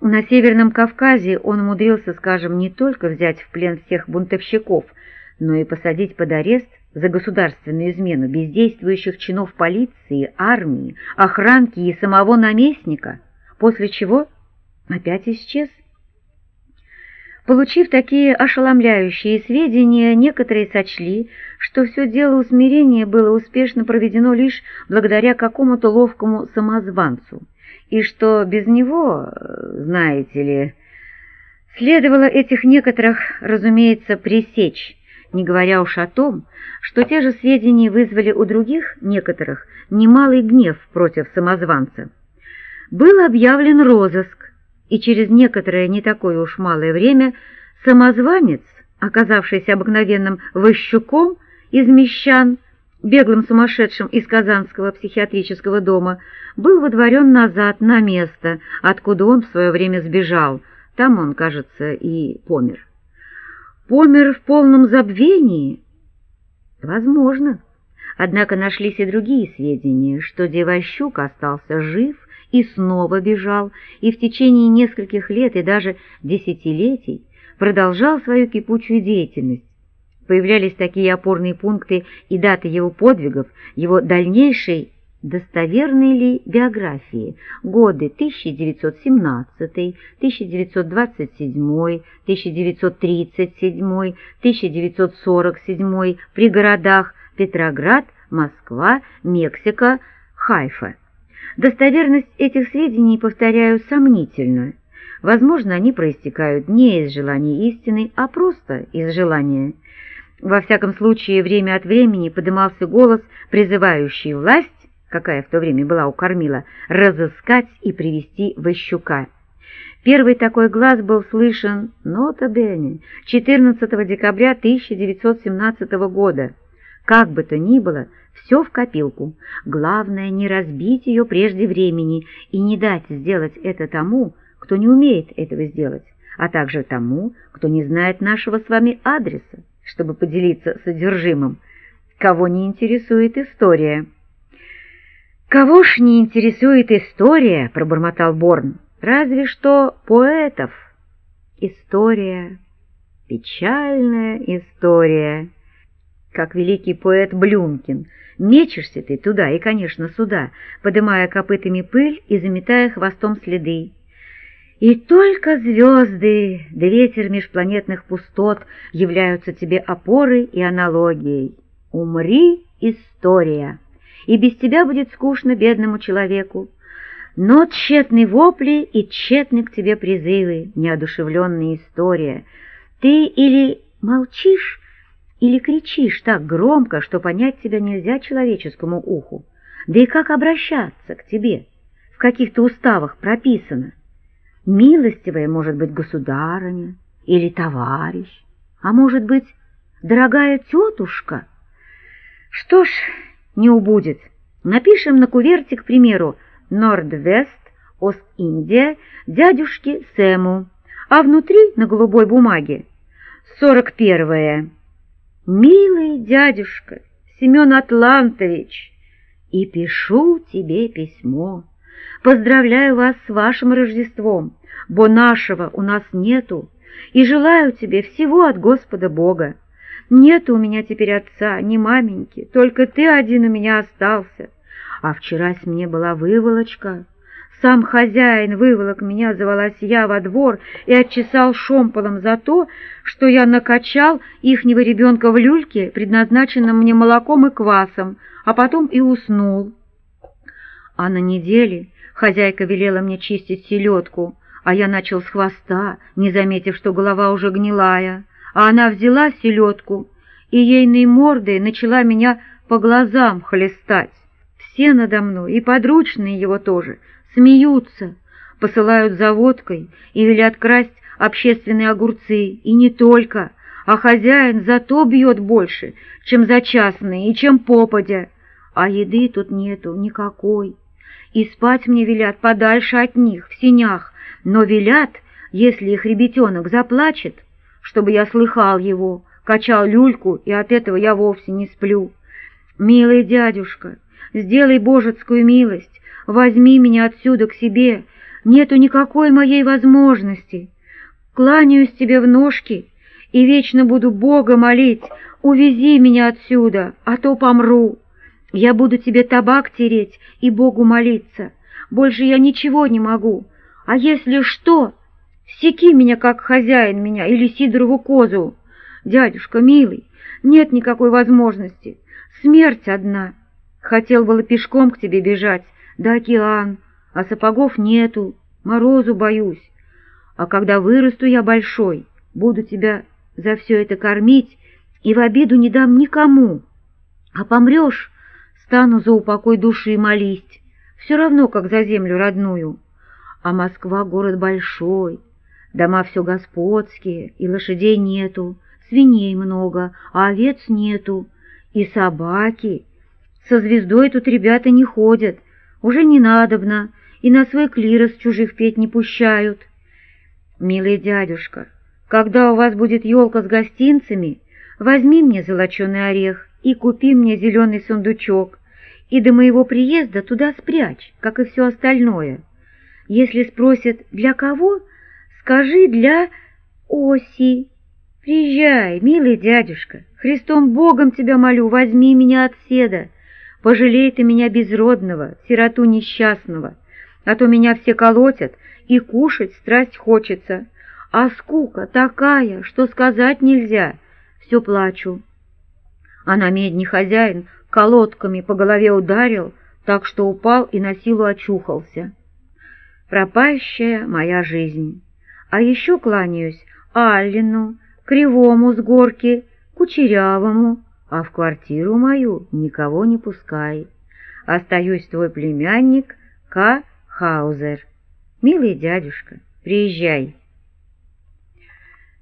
На Северном Кавказе он умудрился, скажем, не только взять в плен всех бунтовщиков, но и посадить под арест за государственную измену бездействующих чинов полиции, армии, охранки и самого наместника, после чего опять исчез. Получив такие ошеломляющие сведения, некоторые сочли, что все дело усмирения было успешно проведено лишь благодаря какому-то ловкому самозванцу, и что без него, знаете ли, следовало этих некоторых, разумеется, пресечь, не говоря уж о том, что те же сведения вызвали у других некоторых немалый гнев против самозванца. Был объявлен розыск, и через некоторое не такое уж малое время самозванец, оказавшийся обыкновенным вощуком из мещан, беглым сумасшедшим из Казанского психиатрического дома, был водворен назад на место, откуда он в свое время сбежал. Там он, кажется, и помер. Помер в полном забвении? Возможно. Однако нашлись и другие сведения, что Девощук остался жив и снова бежал, и в течение нескольких лет и даже десятилетий продолжал свою кипучую деятельность. Появлялись такие опорные пункты и даты его подвигов, его дальнейшей достоверной ли биографии, годы 1917, 1927, 1937, 1947 при городах Петроград, Москва, Мексика, Хайфа. Достоверность этих сведений, повторяю, сомнительна. Возможно, они проистекают не из желания истины, а просто из желания. Во всяком случае, время от времени подымался голос, призывающий власть, какая в то время была у Кормила, разыскать и привести Ващука. Первый такой глас был слышен, нота бене, 14 декабря 1917 года. Как бы то ни было, все в копилку. Главное не разбить ее прежде времени и не дать сделать это тому, кто не умеет этого сделать, а также тому, кто не знает нашего с вами адреса, чтобы поделиться содержимым. Кого не интересует история? «Кого ж не интересует история?» — пробормотал Борн. «Разве что поэтов. История, печальная история. Как великий поэт Блюмкин. Мечешься ты туда и, конечно, сюда, подымая копытами пыль и заметая хвостом следы. И только звезды, да ветер межпланетных пустот являются тебе опорой и аналогией. Умри, история, и без тебя будет скучно бедному человеку. Но тщетны вопли и тщетны к тебе призывы, неодушевленная история. Ты или молчишь, или кричишь так громко, что понять тебя нельзя человеческому уху. Да и как обращаться к тебе? В каких-то уставах прописано. Милостивая, может быть, государыня или товарищ, а может быть, дорогая тетушка. Что ж, не убудет. Напишем на куверте, к примеру, «Норд-Вест, Ост-Индия, дядюшке Сэму», а внутри на голубой бумаге 41-е. «Милый дядюшка Семен Атлантович, и пишу тебе письмо. Поздравляю вас с вашим Рождеством, бо нашего у нас нету, и желаю тебе всего от Господа Бога. Нету у меня теперь отца, ни маменьки, только ты один у меня остался. А вчерась мне была выволочка. Сам хозяин выволок меня, заволась я во двор и отчесал шомполом за то, что я накачал ихнего ребенка в люльке, предназначенном мне молоком и квасом, а потом и уснул. А на неделе хозяйка велела мне чистить селедку, а я начал с хвоста, не заметив, что голова уже гнилая, а она взяла селедку и ейной мордой начала меня по глазам хлестать. Все надо мной, и подручные его тоже, смеются, посылают за водкой и велят красть общественные огурцы, и не только, а хозяин зато бьет больше, чем за частные и чем попадя, а еды тут нету никакой. И спать мне велят подальше от них, в сенях, но велят, если их ребятенок заплачет, чтобы я слыхал его, качал люльку, и от этого я вовсе не сплю. Милый дядюшка, сделай божецкую милость, возьми меня отсюда к себе, Нету никакой моей возможности. Кланяюсь тебе в ножки и вечно буду Бога молить: увези меня отсюда, а то помру. Я буду тебе табак тереть и Богу молиться. Больше я ничего не могу. А если что, секи меня, как хозяин меня, или Сидорову козу. Дядюшка милый, нет никакой возможности. Смерть одна. Хотел было пешком к тебе бежать, да океан, а сапогов нету, морозу боюсь. А когда вырасту я большой, буду тебя за все это кормить и в обиду не дам никому. А помрешь, стану за упокой души молить, все равно, как за землю родную. А Москва город большой, дома все господские, и лошадей нету, свиней много, а овец нету, и собаки. Со звездой тут ребята не ходят, уже не надобно, и на свой клирос чужих петь не пущают. Милый дядюшка, когда у вас будет елка с гостинцами, возьми мне золоченый орех и купи мне зеленый сундучок, и до моего приезда туда спрячь, как и все остальное. Если спросят, для кого, скажи: для Оси. Приезжай, милый дядюшка, Христом Богом тебя молю, возьми меня от седа. Пожалей ты меня безродного, сироту несчастного, а то меня все колотят, и кушать страсть хочется, а скука такая, что сказать нельзя, все плачу. А на медне хозяин колодками по голове ударил, так что упал и на силу очухался. Пропащая моя жизнь. А еще кланяюсь Аллину, Кривому с горки, Кучерявому, а в квартиру мою никого не пускай. Остаюсь твой племянник К. Хаузер. Милый дядюшка, приезжай.